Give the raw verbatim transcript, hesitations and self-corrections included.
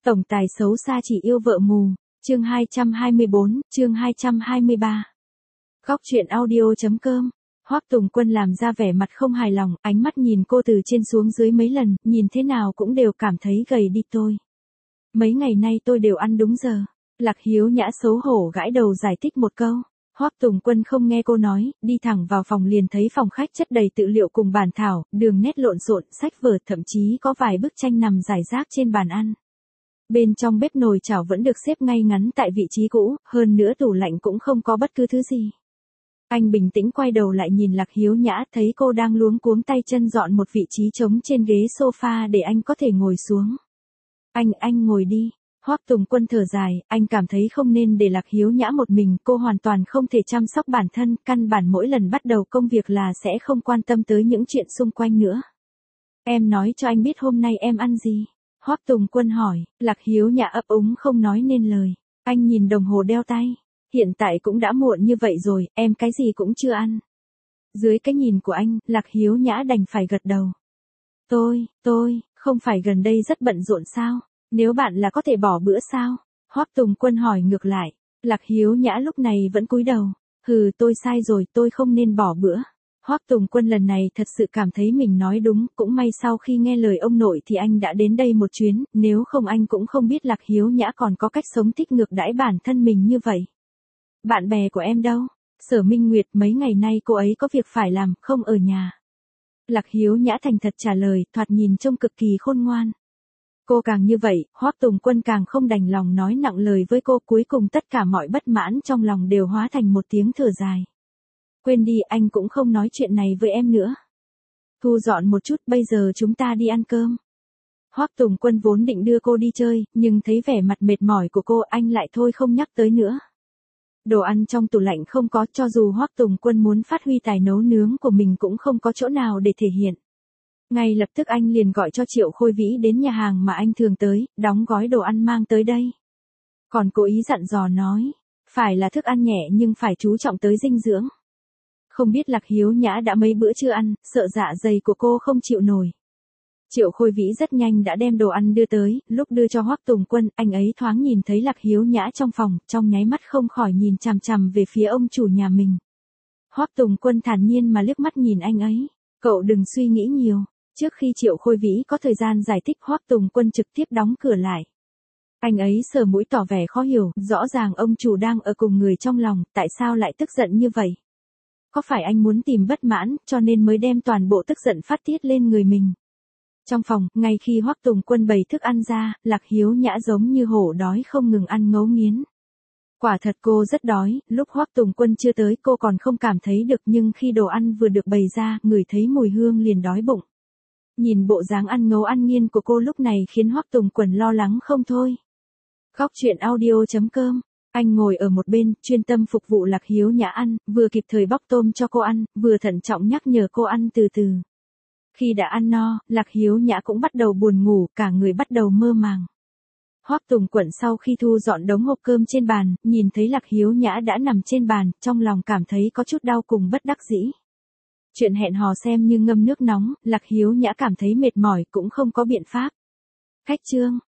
Tổng tài xấu xa chỉ yêu vợ mù, chương hai trăm hai mươi bốn, chương hai trăm hai mươi ba. Góc truyện audio.com. Hoắc Tùng Quân làm ra vẻ mặt không hài lòng, ánh mắt nhìn cô từ trên xuống dưới mấy lần, nhìn thế nào cũng đều cảm thấy gầy đi tôi. Mấy ngày nay tôi đều ăn đúng giờ. Lạc Hiếu Nhã xấu hổ gãi đầu giải thích một câu. Hoắc Tùng Quân không nghe cô nói, đi thẳng vào phòng liền thấy phòng khách chất đầy tư liệu cùng bản thảo, đường nét lộn xộn, sách vở, thậm chí có vài bức tranh nằm rải rác trên bàn ăn. Bên trong bếp nồi chảo vẫn được xếp ngay ngắn tại vị trí cũ, hơn nữa tủ lạnh cũng không có bất cứ thứ gì. Anh bình tĩnh quay đầu lại nhìn Lạc Hiếu Nhã, thấy cô đang luống cuống tay chân dọn một vị trí trống trên ghế sofa để anh có thể ngồi xuống. Anh, anh ngồi đi. Hoắc Tùng Quân thở dài, anh cảm thấy không nên để Lạc Hiếu Nhã một mình, cô hoàn toàn không thể chăm sóc bản thân, căn bản mỗi lần bắt đầu công việc là sẽ không quan tâm tới những chuyện xung quanh nữa. Em nói cho anh biết hôm nay em ăn gì? Hoắc Tùng Quân hỏi. Lạc Hiếu Nhã ấp úng không nói nên lời. Anh nhìn đồng hồ đeo tay. Hiện tại cũng đã muộn như vậy rồi, em cái gì cũng chưa ăn. Dưới cái nhìn của anh, Lạc Hiếu Nhã đành phải gật đầu. Tôi, tôi, không phải gần đây rất bận rộn sao? Nếu bạn là có thể bỏ bữa sao? Hoắc Tùng Quân hỏi ngược lại. Lạc Hiếu Nhã lúc này vẫn cúi đầu. Hừ, tôi sai rồi, tôi không nên bỏ bữa. Hoắc Tùng Quân lần này thật sự cảm thấy mình nói đúng, cũng may sau khi nghe lời ông nội thì anh đã đến đây một chuyến, nếu không anh cũng không biết Lạc Hiếu Nhã còn có cách sống thích ngược đãi bản thân mình như vậy. Bạn bè của em đâu? Sở Minh Nguyệt, mấy ngày nay cô ấy có việc phải làm, không ở nhà. Lạc Hiếu Nhã thành thật trả lời, thoạt nhìn trông cực kỳ khôn ngoan. Cô càng như vậy, Hoắc Tùng Quân càng không đành lòng nói nặng lời với cô, cuối cùng tất cả mọi bất mãn trong lòng đều hóa thành một tiếng thở dài. Quên đi, anh cũng không nói chuyện này với em nữa. Thu dọn một chút, bây giờ chúng ta đi ăn cơm. Hoắc Tùng Quân vốn định đưa cô đi chơi, nhưng thấy vẻ mặt mệt mỏi của cô, anh lại thôi không nhắc tới nữa. Đồ ăn trong tủ lạnh không có, cho dù Hoắc Tùng Quân muốn phát huy tài nấu nướng của mình cũng không có chỗ nào để thể hiện. Ngay lập tức anh liền gọi cho Triệu Khôi Vĩ đến nhà hàng mà anh thường tới, đóng gói đồ ăn mang tới đây. Còn cố ý dặn dò nói, phải là thức ăn nhẹ nhưng phải chú trọng tới dinh dưỡng. Không biết Lạc Hiếu Nhã đã mấy bữa chưa ăn, sợ dạ dày của cô không chịu nổi. Triệu Khôi Vĩ rất nhanh đã đem đồ ăn đưa tới, lúc đưa cho Hoắc Tùng Quân, anh ấy thoáng nhìn thấy Lạc Hiếu Nhã trong phòng, trong nháy mắt không khỏi nhìn chằm chằm về phía ông chủ nhà mình. Hoắc Tùng Quân thản nhiên mà liếc mắt nhìn anh ấy, cậu đừng suy nghĩ nhiều. Trước khi Triệu Khôi Vĩ có thời gian giải thích, Hoắc Tùng Quân trực tiếp đóng cửa lại. Anh ấy sờ mũi tỏ vẻ khó hiểu, rõ ràng ông chủ đang ở cùng người trong lòng, tại sao lại tức giận như vậy? Có phải anh muốn tìm bất mãn, cho nên mới đem toàn bộ tức giận phát tiết lên người mình? Trong phòng, ngay khi Hoắc Tùng Quân bày thức ăn ra, Lạc Hiếu Nhã giống như hổ đói không ngừng ăn ngấu nghiến. Quả thật cô rất đói, lúc Hoắc Tùng Quân chưa tới cô còn không cảm thấy được, nhưng khi đồ ăn vừa được bày ra, ngửi thấy mùi hương liền đói bụng. Nhìn bộ dáng ăn ngấu ăn nghiên của cô lúc này khiến Hoắc Tùng Quân lo lắng không thôi. Góc truyện audio.com. Anh ngồi ở một bên, chuyên tâm phục vụ Lạc Hiếu Nhã ăn, vừa kịp thời bóc tôm cho cô ăn, vừa thận trọng nhắc nhở cô ăn từ từ. Khi đã ăn no, Lạc Hiếu Nhã cũng bắt đầu buồn ngủ, cả người bắt đầu mơ màng. Hoắc Tùng Quân sau khi thu dọn đống hộp cơm trên bàn, nhìn thấy Lạc Hiếu Nhã đã nằm trên bàn, trong lòng cảm thấy có chút đau cùng bất đắc dĩ. Chuyện hẹn hò xem như ngâm nước nóng, Lạc Hiếu Nhã cảm thấy mệt mỏi cũng không có biện pháp. Khách trương,